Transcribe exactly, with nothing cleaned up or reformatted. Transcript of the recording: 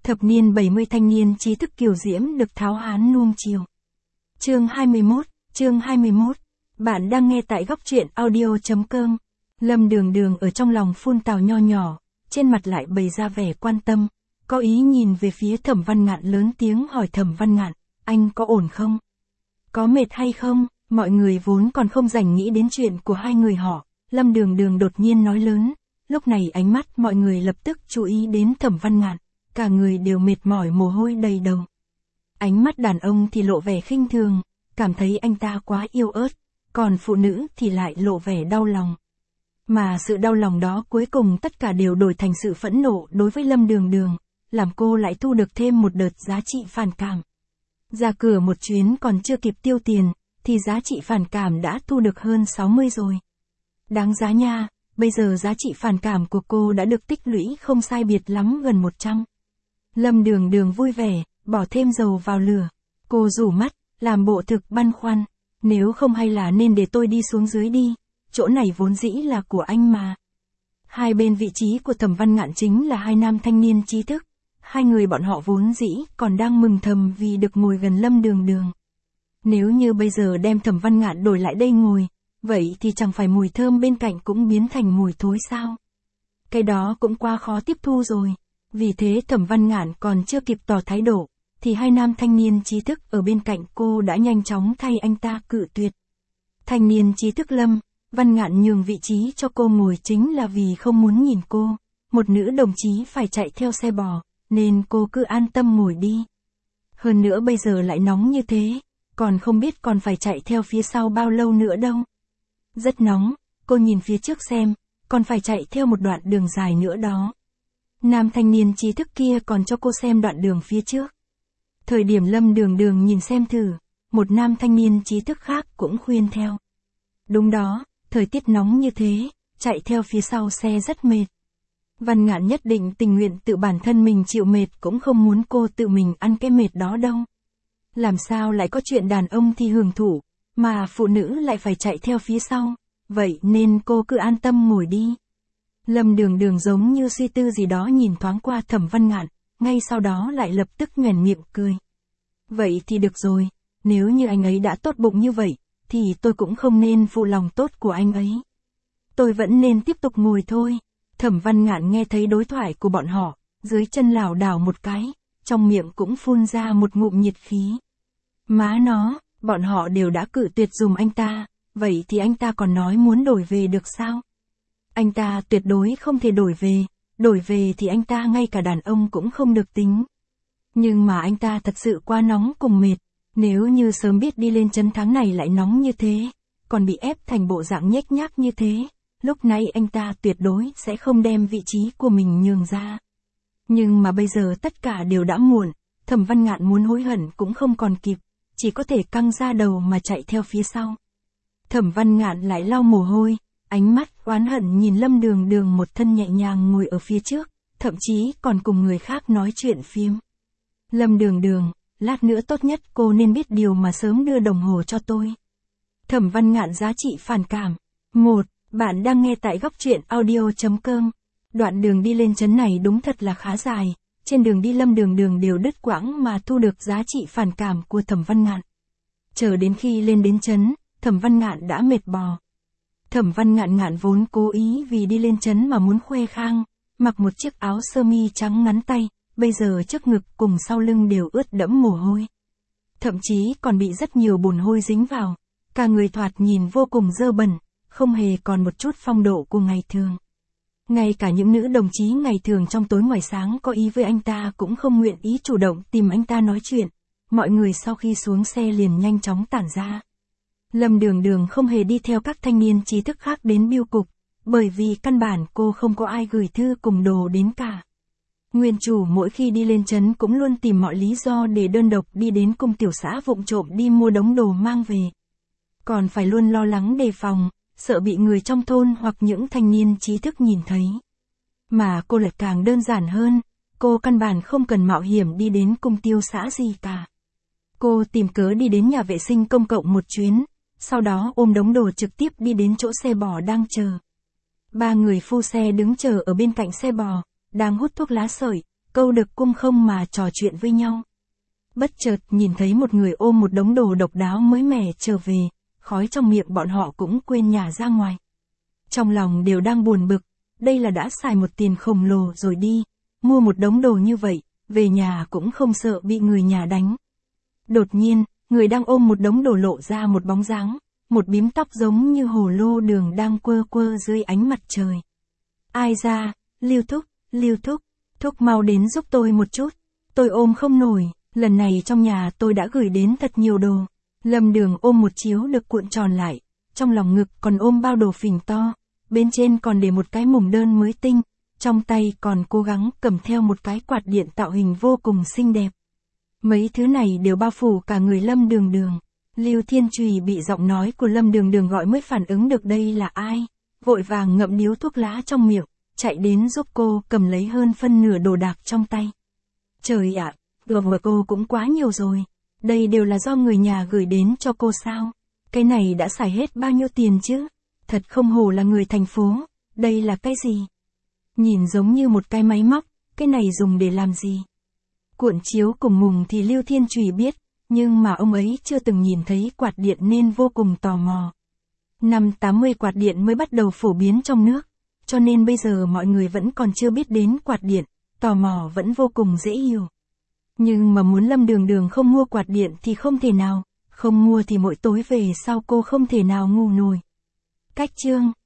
Thập niên bảy mươi thanh niên trí thức kiều diễm được tháo hán nuông chiều. Chương hai mươi mốt, chương hai mươi mốt. Bạn đang nghe tại góc truyện audio.com. Lâm Đường Đường ở trong lòng phun tào nho nhỏ, trên mặt lại bày ra vẻ quan tâm, có ý nhìn về phía Thẩm Văn Ngạn lớn tiếng hỏi Thẩm Văn Ngạn, anh có ổn không? Có mệt hay không? Mọi người vốn còn không rảnh nghĩ đến chuyện của hai người họ, Lâm Đường Đường đột nhiên nói lớn, lúc này ánh mắt mọi người lập tức chú ý đến Thẩm Văn Ngạn, cả người đều mệt mỏi mồ hôi đầy đầu. Ánh mắt đàn ông thì lộ vẻ khinh thường, cảm thấy anh ta quá yếu ớt, còn phụ nữ thì lại lộ vẻ đau lòng. Mà sự đau lòng đó cuối cùng tất cả đều đổi thành sự phẫn nộ đối với Lâm Đường Đường, làm cô lại thu được thêm một đợt giá trị phản cảm. Ra cửa một chuyến còn chưa kịp tiêu tiền, thì giá trị phản cảm đã thu được hơn sáu mươi rồi. Đáng giá nha, bây giờ giá trị phản cảm của cô đã được tích lũy không sai biệt lắm gần một trăm. Lâm Đường Đường vui vẻ, bỏ thêm dầu vào lửa. Cô rủ mắt, làm bộ thực băn khoăn. Nếu không hay là nên để tôi đi xuống dưới đi, chỗ này vốn dĩ là của anh mà. Hai bên vị trí của Thẩm Văn Ngạn chính là hai nam thanh niên trí thức. Hai người bọn họ vốn dĩ còn đang mừng thầm vì được ngồi gần Lâm Đường Đường. Nếu như bây giờ đem Thẩm Văn Ngạn đổi lại đây ngồi, vậy thì chẳng phải mùi thơm bên cạnh cũng biến thành mùi thối sao? Cái đó cũng quá khó tiếp thu rồi. Vì thế Thẩm Văn Ngạn còn chưa kịp tỏ thái độ, thì hai nam thanh niên trí thức ở bên cạnh cô đã nhanh chóng thay anh ta cự tuyệt. Thanh niên trí thức Lâm, Văn Ngạn nhường vị trí cho cô ngồi chính là vì không muốn nhìn cô, một nữ đồng chí phải chạy theo xe bò, nên cô cứ an tâm ngồi đi. Hơn nữa bây giờ lại nóng như thế, còn không biết còn phải chạy theo phía sau bao lâu nữa đâu. Rất nóng, cô nhìn phía trước xem, còn phải chạy theo một đoạn đường dài nữa đó. Nam thanh niên trí thức kia còn cho cô xem đoạn đường phía trước. Thời điểm Lâm Đường Đường nhìn xem thử, một nam thanh niên trí thức khác cũng khuyên theo. Đúng đó, thời tiết nóng như thế, chạy theo phía sau xe rất mệt. Văn Ngạn nhất định tình nguyện tự bản thân mình chịu mệt cũng không muốn cô tự mình ăn cái mệt đó đâu. Làm sao lại có chuyện đàn ông thì hưởng thụ, mà phụ nữ lại phải chạy theo phía sau, vậy nên cô cứ an tâm ngồi đi. Lâm Đường Đường giống như suy tư gì đó nhìn thoáng qua Thẩm Văn Ngạn, ngay sau đó lại lập tức nhoẻn miệng cười. Vậy thì được rồi, nếu như anh ấy đã tốt bụng như vậy, thì tôi cũng không nên phụ lòng tốt của anh ấy. Tôi vẫn nên tiếp tục ngồi thôi. Thẩm Văn Ngạn nghe thấy đối thoại của bọn họ, dưới chân lảo đảo một cái, trong miệng cũng phun ra một ngụm nhiệt khí. Má nó, bọn họ đều đã cự tuyệt dùm anh ta, vậy thì anh ta còn nói muốn đổi về được sao? Anh ta tuyệt đối không thể đổi về, đổi về thì anh ta ngay cả đàn ông cũng không được tính. Nhưng mà anh ta thật sự quá nóng cùng mệt, nếu như sớm biết đi lên trấn tháng này lại nóng như thế, còn bị ép thành bộ dạng nhếch nhác như thế, lúc này anh ta tuyệt đối sẽ không đem vị trí của mình nhường ra. Nhưng mà bây giờ tất cả đều đã muộn, Thẩm Văn Ngạn muốn hối hận cũng không còn kịp, chỉ có thể căng ra đầu mà chạy theo phía sau. Thẩm Văn Ngạn lại lau mồ hôi, ánh mắt oán hận nhìn Lâm Đường Đường một thân nhẹ nhàng ngồi ở phía trước, thậm chí còn cùng người khác nói chuyện phím. Lâm Đường Đường, lát nữa tốt nhất cô nên biết điều mà sớm đưa đồng hồ cho tôi. Thẩm Văn Ngạn giá trị phản cảm. một. Bạn đang nghe tại góc truyện audio.com. Đoạn đường đi lên trấn này đúng thật là khá dài, trên đường đi Lâm Đường Đường đều đứt quãng mà thu được giá trị phản cảm của Thẩm Văn Ngạn. Chờ đến khi lên đến trấn, Thẩm Văn Ngạn đã mệt bò. Thẩm Văn Ngạn ngạn vốn cố ý vì đi lên trấn mà muốn khoe khang, mặc một chiếc áo sơ mi trắng ngắn tay, bây giờ trước ngực cùng sau lưng đều ướt đẫm mồ hôi. Thậm chí còn bị rất nhiều bùn hôi dính vào, cả người thoạt nhìn vô cùng dơ bẩn, không hề còn một chút phong độ của ngày thường. Ngay cả những nữ đồng chí ngày thường trong tối ngoài sáng có ý với anh ta cũng không nguyện ý chủ động tìm anh ta nói chuyện, mọi người sau khi xuống xe liền nhanh chóng tản ra. Lâm Đường Đường không hề đi theo các thanh niên trí thức khác đến bưu cục, bởi vì căn bản cô không có ai gửi thư cùng đồ đến cả. Nguyên chủ mỗi khi đi lên trấn cũng luôn tìm mọi lý do để đơn độc đi đến cung tiểu xã vụng trộm đi mua đống đồ mang về. Còn phải luôn lo lắng đề phòng, sợ bị người trong thôn hoặc những thanh niên trí thức nhìn thấy. Mà cô lại càng đơn giản hơn, cô căn bản không cần mạo hiểm đi đến cung tiêu xã gì cả. Cô tìm cớ đi đến nhà vệ sinh công cộng một chuyến, sau đó ôm đống đồ trực tiếp đi đến chỗ xe bò đang chờ. Ba người phu xe đứng chờ ở bên cạnh xe bò, đang hút thuốc lá sợi, câu được cung không mà trò chuyện với nhau. Bất chợt nhìn thấy một người ôm một đống đồ độc đáo mới mẻ trở về, khói trong miệng bọn họ cũng quên nhả ra ngoài. Trong lòng đều đang buồn bực, đây là đã xài một tiền khổng lồ rồi đi, mua một đống đồ như vậy, về nhà cũng không sợ bị người nhà đánh. Đột nhiên, người đang ôm một đống đồ lộ ra một bóng dáng, một bím tóc giống như hồ lô đường đang quơ quơ dưới ánh mặt trời. Ai ra, Lưu Thúc, Lưu Thúc, Thúc mau đến giúp tôi một chút, tôi ôm không nổi, lần này trong nhà tôi đã gửi đến thật nhiều đồ. Lâm Đường ôm một chiếu được cuộn tròn lại, trong lòng ngực còn ôm bao đồ phình to, bên trên còn để một cái mùng đơn mới tinh, trong tay còn cố gắng cầm theo một cái quạt điện tạo hình vô cùng xinh đẹp. Mấy thứ này đều bao phủ cả người Lâm Đường Đường. Lưu Thiên Trùy bị giọng nói của Lâm Đường Đường gọi mới phản ứng được đây là ai, vội vàng ngậm điếu thuốc lá trong miệng, chạy đến giúp cô cầm lấy hơn phân nửa đồ đạc trong tay. Trời ạ, đồ của cô cũng quá nhiều rồi, đây đều là do người nhà gửi đến cho cô sao? Cái này đã xài hết bao nhiêu tiền chứ? Thật không hổ là người thành phố, đây là cái gì? Nhìn giống như một cái máy móc, cái này dùng để làm gì? Cuộn chiếu cùng mùng thì Lưu Thiên Trùy biết, nhưng mà ông ấy chưa từng nhìn thấy quạt điện nên vô cùng tò mò. Năm tám mươi quạt điện mới bắt đầu phổ biến trong nước, cho nên bây giờ mọi người vẫn còn chưa biết đến quạt điện, tò mò vẫn vô cùng dễ hiểu. Nhưng mà muốn Lâm Đường Đường không mua quạt điện thì không thể nào, không mua thì mỗi tối về sau cô không thể nào ngủ nổi. Cách chương